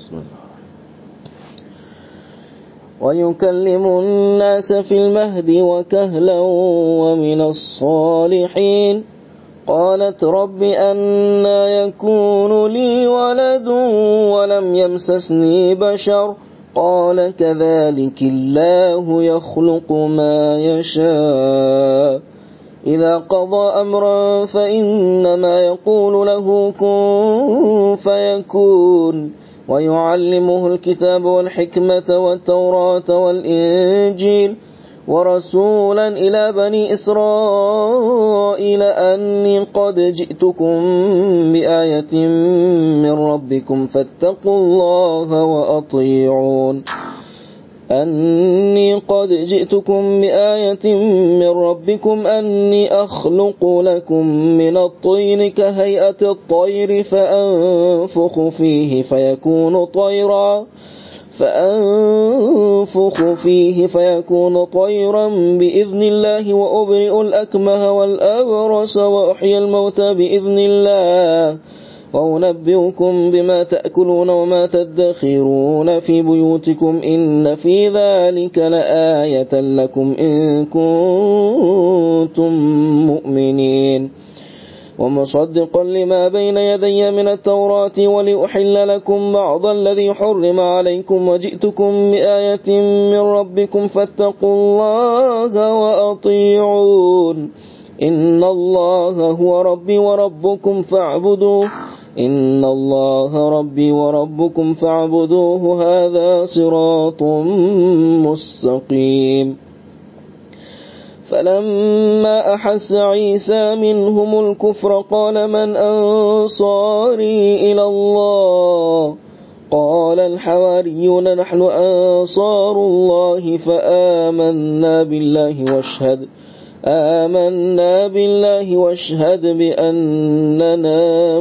بسم الله. ويكلم الناس في المهد وكهلا ومن الصالحين. قالت رب أنى يكون لي ولد ولم يمسسني بشر قال كذلك الله يخلق ما يشاء إذا قضى أمرا فإنما يقول له كن فيكون. ويعلمه الكتاب والحكمة والتوراة والإنجيل ورسولا إلى بني إسرائيل أني قد جئتكم بآية من ربكم فاتقوا الله وأطيعون. أني قد جئتكم بآية من ربكم أني أخلق لكم من الطين كهيئة الطير فأنفخ فيه فيكون طيرا بإذن الله وأبرئ الأكمه والأبرص وأحيي الموتى بإذن الله وأنبئكم بما تأكلون وما تدخرون في بيوتكم إن في ذلك لآية لكم إن كنتم مؤمنين. ومصدقا لما بين يدي من التوراة ولأحل لكم بعض الذي حرم عليكم وجئتكم بآية من ربكم فاتقوا الله وأطيعون. إن الله هو ربي وربكم فاعبدوه هذا صراط مستقيم. فلما أحس عيسى منهم الكفر قال من أنصاري إلى الله قال الحواريون نحن أنصار الله فآمنا بالله واشهد بأننا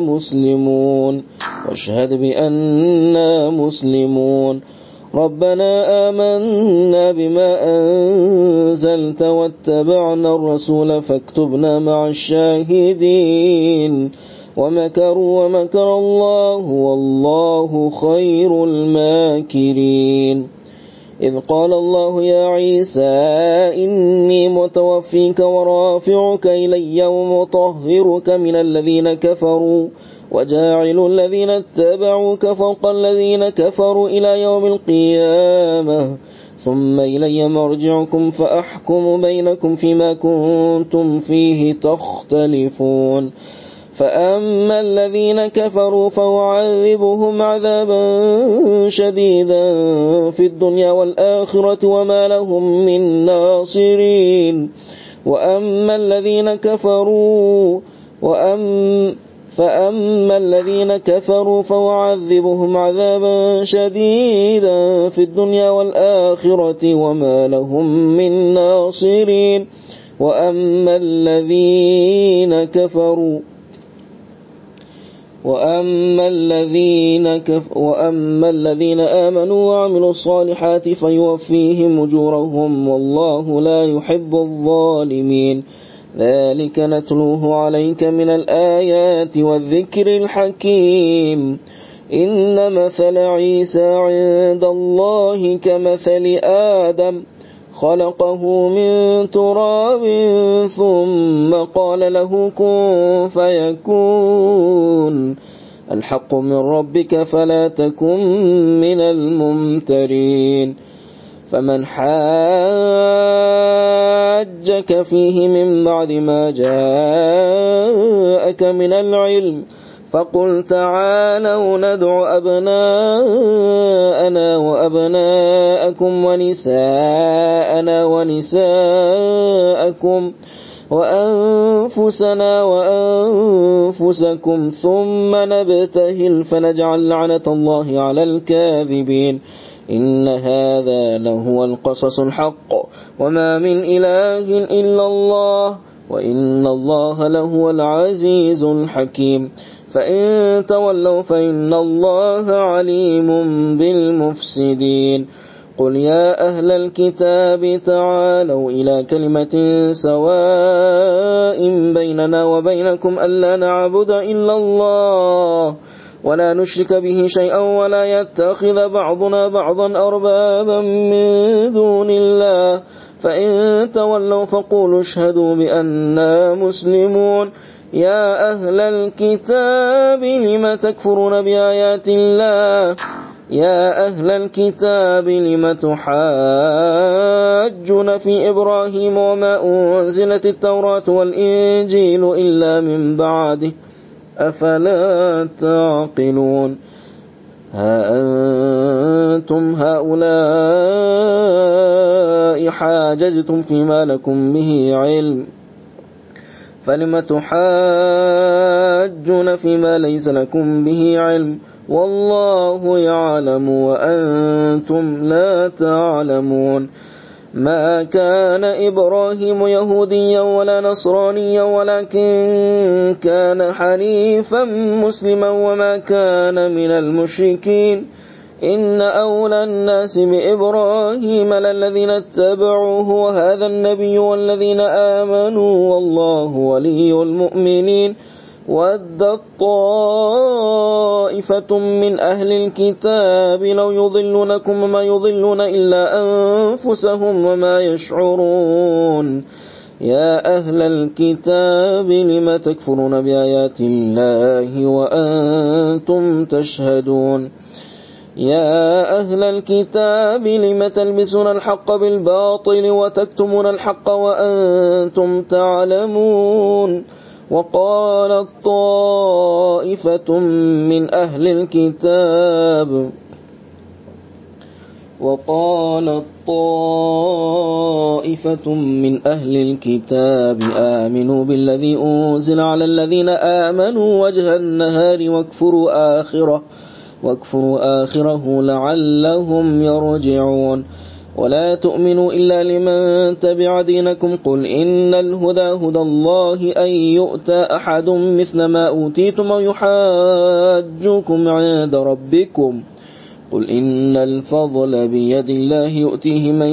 مسلمون. ربنا آمنا بما أنزلت واتبعنا الرسول فاكتبنا مع الشاهدين. ومكروا ومكر الله والله خير الماكرين. إذ قال الله يا عيسى إني متوفيك ورافعك إلي ومطهرك من الذين كفروا وجاعل الذين اتبعوك فوق الذين كفروا إلى يوم القيامة ثم إلي مرجعكم فأحكم بينكم فيما كنتم فيه تختلفون. فأما الذين كفروا فأعذبهم عذابا شديدا في الدنيا والآخرة وما لهم من ناصرين. فأما الذين كفروا فأعذبهم عذابا شديدا في الدنيا والآخرة وما لهم من ناصرين. وأما الذين آمنوا وعملوا الصالحات فيوفيهم أجورهم والله لا يحب الظالمين. ذلك نتلوه عليك من الآيات والذكر الحكيم. إن مثل عيسى عند الله كمثل آدم خلقه من تراب ثم قال له كن فيكون. الحق من ربك فلا تكن من الممترين. فمن حاجك فيه من بعد ما جاءك من العلم فقل تعالوا ندع أبناءنا وأبناءكم ونساءنا ونساءكم وأنفسنا وأنفسكم ثم نبتهل فنجعل لعنة الله على الكاذبين. إن هذا لهو القصص الحق وما من إله إلا الله وإن الله لهو العزيز الحكيم. فإن تولوا فإن الله عليم بالمفسدين. قل يا أهل الكتاب تعالوا إلى كلمة سواء بيننا وبينكم ألا نعبد إلا الله ولا نشرك به شيئا ولا يتخذ بعضنا بعضا أربابا من دون الله فإن تولوا فقولوا اشهدوا بأننا مسلمون يا أهل الكتاب لم تكفرون بآيات الله يا أهل الكتاب لم تحاجون في إبراهيم وما أنزلت التوراة والإنجيل إلا من بعده أفلا تعقلون ها أنتم هؤلاء حاججتم فيما لكم به علم فلم تحاجون فيما ليس لكم به علم والله يعلم وأنتم لا تعلمون ما كان إبراهيم يهوديا ولا نصرانيا ولكن كان حنيفا مسلما وما كان من المشركين إن أولى الناس بإبراهيم للذين اتبعوه وهذا النبي والذين آمنوا والله ولي المؤمنين ودت طائفة من أهل الكتاب لو يضلونكم وما يضلون إلا أنفسهم وما يشعرون يا أهل الكتاب لم تكفرون بآيات الله وأنتم تشهدون يا أهل الكتاب لم تلبسون الحق بالباطل وتكتمون الحق وأنتم تعلمون وقالت طائفة من أهل الكتاب آمنوا بالذي أنزل على الذين آمنوا وجه النهار واكفروا آخره لعلهم يرجعون ولا تؤمنوا إلا لمن تبع دينكم قل إن الهدى هدى الله أن يؤتى أحد مثل ما أوتيتم ويحاجوكم عند ربكم قل إن الفضل بيد الله يؤتيه من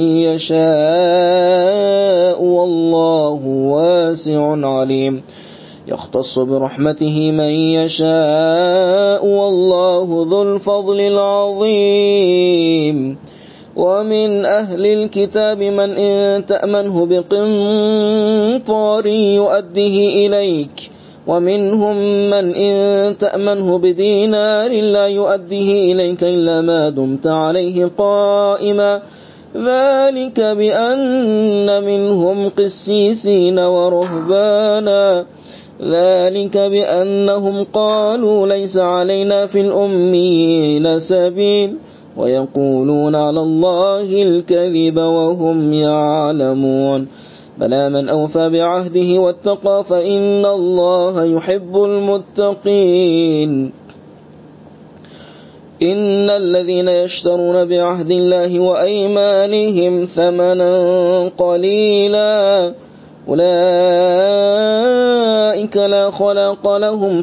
يشاء والله واسع عليم يختص برحمته من يشاء والله ذو الفضل العظيم ومن أهل الكتاب من إن تأمنه بقنطار يؤديه إليك ومنهم من إن تأمنه بدينار لا يؤديه إليك إلا ما دمت عليه قائما ذلك بأن منهم قسيسين ورهبانا ذلك بأنهم قالوا ليس علينا في الأميين سبيل ويقولون على الله الكذب وهم يعلمون بلى من أوفى بعهده واتقى فإن الله يحب المتقين إن الذين يشترون بعهد الله وأيمانهم ثمنا قليلا أولئك لا خلاق لهم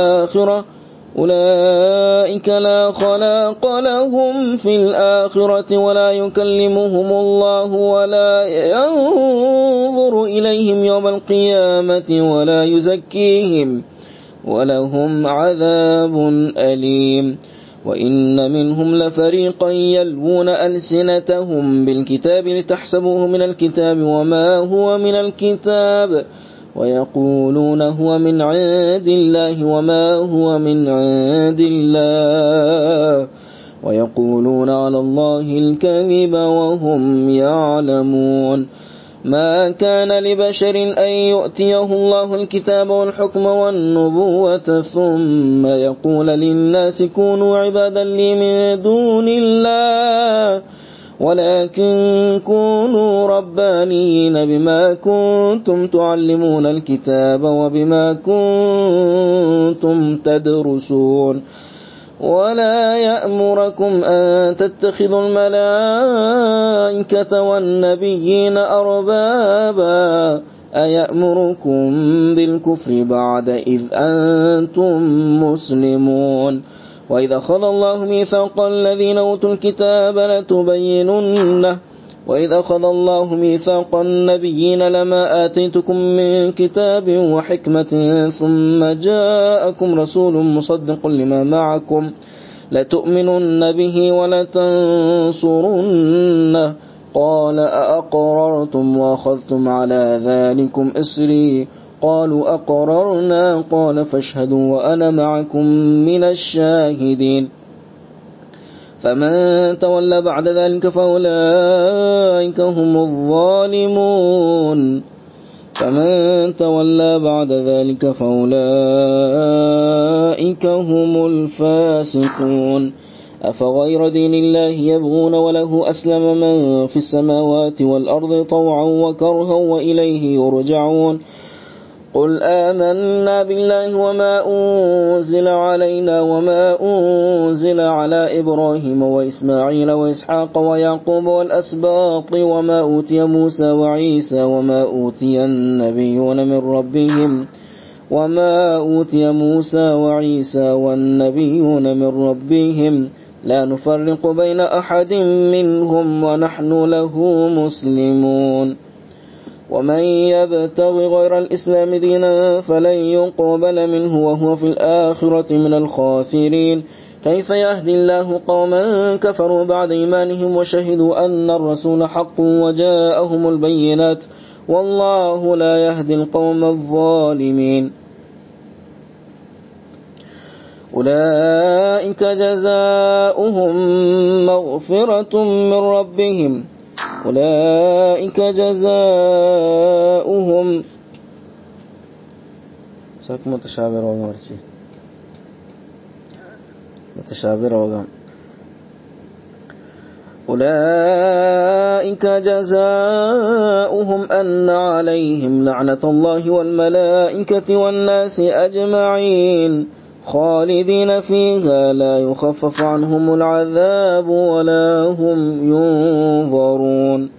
في الآخرة ولا يكلمهم الله ولا ينظر إليهم يوم القيامة ولا يزكيهم ولهم عذاب أليم وإن منهم لفريقا يلوون ألسنتهم بالكتاب لتحسبوه من الكتاب وما هو من الكتاب ويقولون هو من عند الله وما هو من عند الله ويقولون على الله الكذب وهم يعلمون ما كان لبشر أن يؤتيه الله الكتاب والحكم والنبوة ثم يقول للناس كونوا عبادا لي من دون الله ولكن كونوا ربانيين بما كنتم تعلمون الكتاب وبما كنتم تدرسون ولا يأمركم أن تتخذوا الملائكة والنبيين أربابا أيأمركم بالكفر بعد إذ أنتم مسلمون وإذا أخذ الله ميثاق الذين أوتوا الكتاب وإذ أخذ الله ميثاق النبيين لما آتيتكم من كتاب وحكمة ثم جاءكم رسول مصدق لما معكم لتؤمنن به ولتنصرنه قال أأقررتم وأخذتم على ذلكم إصري قالوا أقررنا قال فاشهدوا وأنا معكم من الشاهدين فمن تولى بعد ذلك فأولئك هم الظالمون الفاسقون أفغير دين الله يبغون وله أسلم من في السماوات والأرض طوعا وكرها وإليه يرجعون قل آمنا بالله وما أنزل علينا وما أنزل على إبراهيم وإسماعيل وإسحاق ويعقوب والأسباط وما أوتي موسى وعيسى وما أوتي والنبيون من ربهم لا نفرق بين أحد منهم ونحن له مسلمون ومن يبتغ غير الإسلام دينا فلن يقبل منه وهو في الآخرة من الخاسرين كيف يهدي الله قوما كفروا بعد إيمانهم وشهدوا أن الرسول حق وجاءهم البينات والله لا يهدي القوم الظالمين أولئك جزاؤهم مغفرة من ربهم أولئك جزاؤهم أن عليهم لعنة الله والملائكة والناس أجمعين خالدين فيها لا يخفف عنهم العذاب ولا هم ينظرون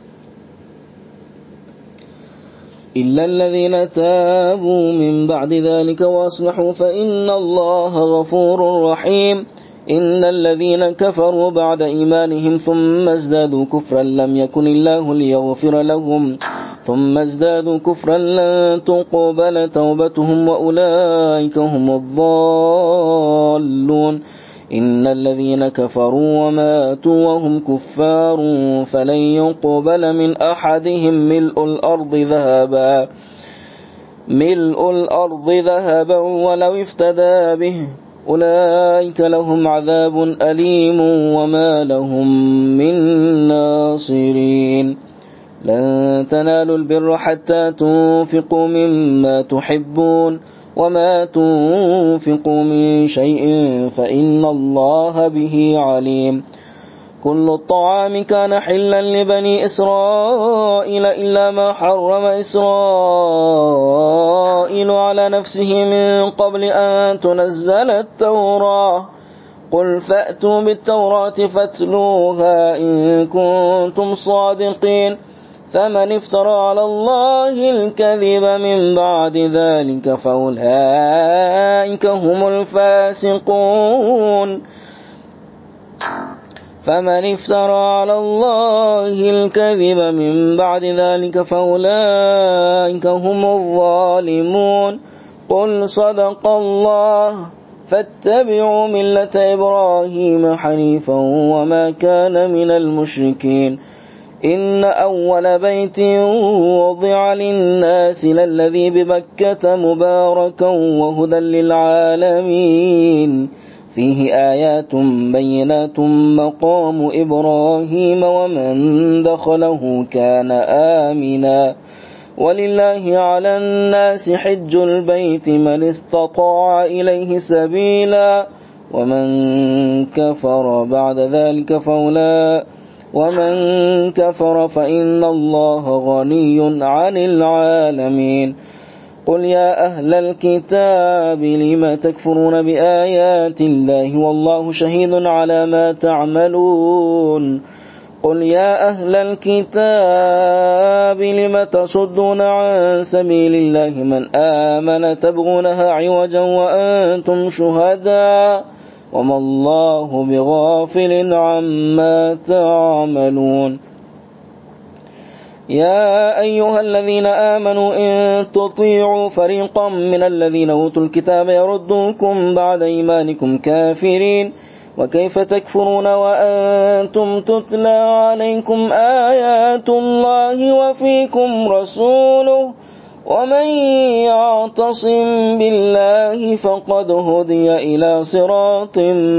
إلا الذين تابوا من بعد ذلك وأصلحوا فإن الله غفور رحيم إن الذين كفروا بعد إيمانهم ثم ازدادوا كفرا لم يكن الله ليغفر لهم ثم ازدادوا كفرا لن تقبل توبتهم وأولئك هم الضالون إن الذين كفروا وماتوا وهم كفار فلن يقبل من أحدهم ملء الأرض ذهبا ولو افتدى به أولئك لهم عذاب أليم وما لهم من ناصرين لن تنالوا البر حتى تنفقوا مما تحبون وما تنفقوا من شيء فإن الله به عليم كل الطعام كان حلا لبني إسرائيل إلا ما حرم إسرائيل على نفسه من قبل أن تنزل التوراة قل فأتوا بالتوراة فاتلوها إن كنتم صادقين فمن افترى على الله الكذب من بعد ذلك فأولئك هم الفاسقون فمن افترى على الله الكذب من بعد ذلك فأولئك هم الظالمون قل صدق الله فاتبعوا ملة إبراهيم حنيفا وما كان من المشركين إن أول بيت وضع للناس للذي ببكة مباركا وهدى للعالمين فيه آيات بينات مقام إبراهيم ومن دخله كان آمنا ولله على الناس حج البيت من استطاع إليه سبيلا ومن كفر فإن الله غني عن العالمين قل يا أهل الكتاب لم تكفرون بآيات الله والله شهيد على ما تعملون قل يا أهل الكتاب لم تصدون عن سبيل الله من آمن تبغونها عوجا وأنتم شهداء وما الله بغافل عما تعملون يا أيها الذين آمنوا إن تطيعوا فريقا من الذين أوتوا الكتاب يردوكم بعد إيمانكم كافرين وكيف تكفرون وأنتم تتلى عليكم آيات الله وفيكم رسوله ومن يعتصم بالله فقد هدي إلى صراط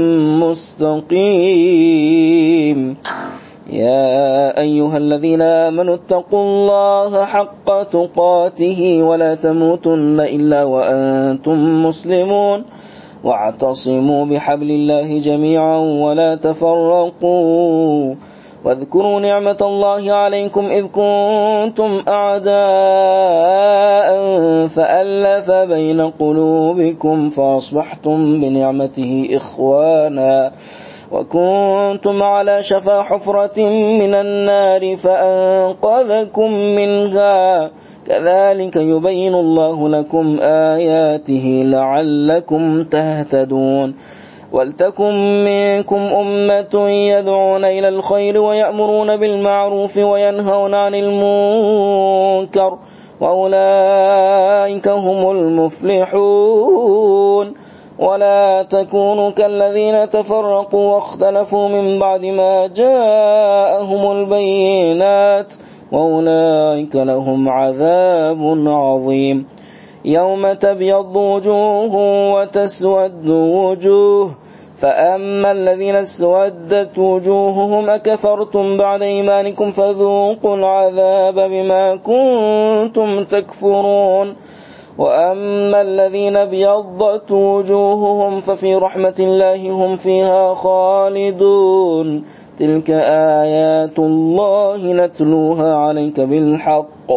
مستقيم. يا أيها الذين آمنوا اتقوا الله حق تقاته ولا تموتن إلا وأنتم مسلمون واعتصموا بحبل الله جميعا ولا تفرقوا واذكروا نعمة الله عليكم إذ كنتم أعداء فألف بين قلوبكم فأصبحتم بنعمته إخوانا وكنتم على شفا حفرة من النار فأنقذكم منها كذلك يبين الله لكم آياته لعلكم تهتدون. ولتكن منكم أمة يدعون إلى الخير ويأمرون بالمعروف وينهون عن المنكر وأولئك هم المفلحون. ولا تكونوا كالذين تفرقوا واختلفوا من بعد ما جاءهم البينات وأولئك لهم عذاب عظيم. يوم تبيض وجوه وتسود وجوه فأما الذين اسودت وجوههم أكفرتم بعد إيمانكم فذوقوا العذاب بما كنتم تكفرون وأما الذين ابيضت وجوههم ففي رحمة الله هم فيها خالدون. تلك آيات الله نتلوها عليك بالحق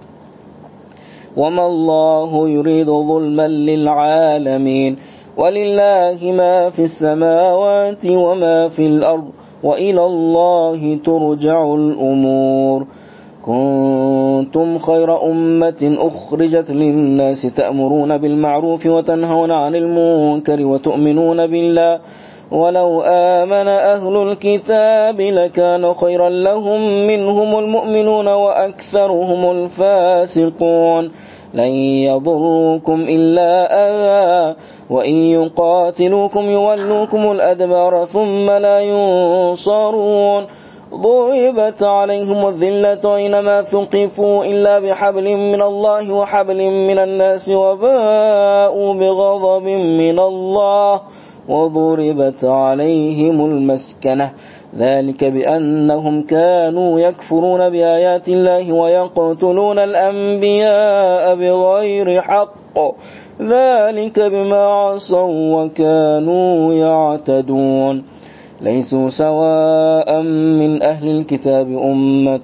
وما الله يريد ظلما للعالمين ولله ما في السماوات وما في الأرض وإلى الله ترجع الأمور. كنتم خير أمة أخرجت للناس تأمرون بالمعروف وتنهون عن المنكر وتؤمنون بالله ولو آمن أهل الكتاب لكان خيرا لهم منهم المؤمنون وأكثرهم الفاسقون. لن يضروكم إلا أذى وإن يقاتلوكم يولوكم الأدبار ثم لا ينصرون. ضربت عليهم الذلة أينما ثقفوا إلا بحبل من الله وحبل من الناس وباءوا بغضب من الله وضربت عليهم المسكنة ذلك بأنهم كانوا يكفرون بآيات الله ويقتلون الأنبياء بغير حق ذلك بما عصوا وكانوا يعتدون. ليسوا سواء من أهل الكتاب أمة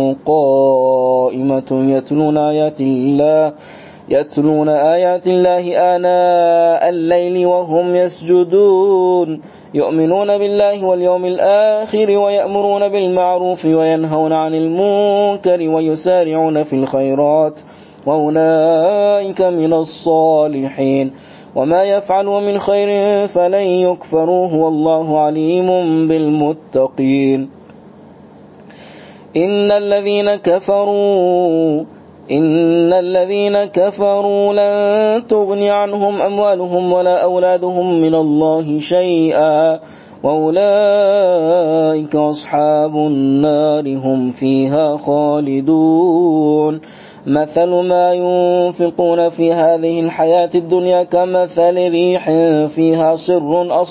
قائمة يتلون آيات الله آناء الليل وهم يسجدون يؤمنون بالله واليوم الآخر ويأمرون بالمعروف وينهون عن المنكر ويسارعون في الخيرات وأولئك من الصالحين. وما يفعلوا من خير فلن يكفروه والله عليم بالمتقين. إن الذين كفروا لن تغني عنهم أموالهم ولا أولادهم من الله شيئا وأولئك أصحاب النار هم فيها خالدون. مثل ما ينفقون في هذه الحياة الدنيا كمثل ريح فيها صر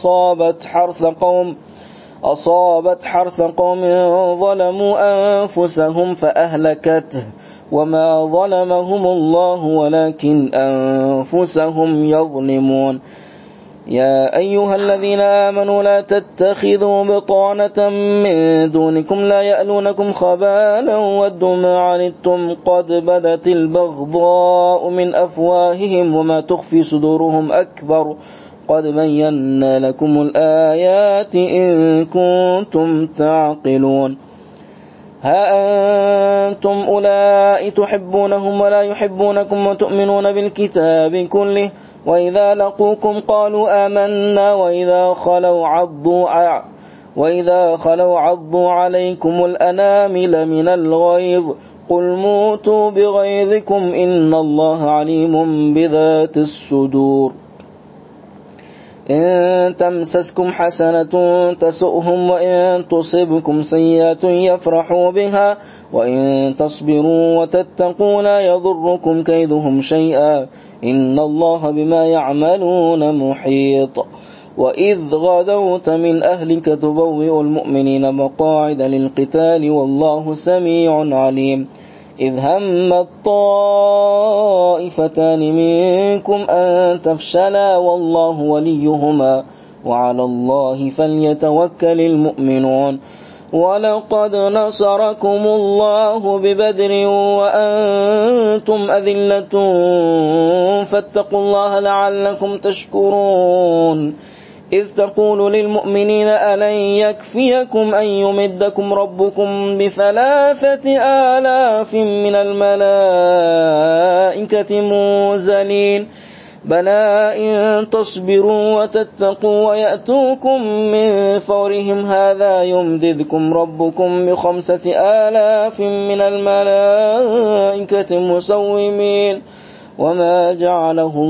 أصابت حرث قوم ظلموا أنفسهم فأهلكته وما ظلمهم الله ولكن أنفسهم يظلمون. يا أيها الذين آمنوا لا تتخذوا بطانة من دونكم لا يألونكم خبالا ودوا ما عنتم قد بدت البغضاء من أفواههم وما تخفي صدورهم أكبر قد بينا لكم الآيات إن كنتم تعقلون. ها أنتم أولئك تحبونهم ولا يحبونكم وتؤمنون بالكتاب كله وإذا لقوكم قالوا آمنا وإذا خلوا عضوا عليكم الأنامل من الغيظ قل موتوا بغيظكم إن الله عليم بذات الصدور. إن تمسسكم حسنة تسؤهم وإن تصبكم سيئة يفرحوا بها وإن تصبروا وتتقوا لا يضركم كيدهم شيئا إن الله بما يعملون محيط. وإذ غدوت من أهلك تبوئ المؤمنين مقاعد للقتال والله سميع عليم. إذ هم الطائفتان منكم أن تفشلا والله وليهما وعلى الله فليتوكل المؤمنون. ولقد نصركم الله ببدر وأنتم أذلة فاتقوا الله لعلكم تشكرون. إذ تقول للمؤمنين ألن يكفيكم أن يمدكم ربكم ب3,000 من الملائكة منزلين بلى إن تصبروا وتتقوا ويأتوكم من فورهم هذا يمددكم ربكم ب5,000 من الملائكة مسومين وما جعله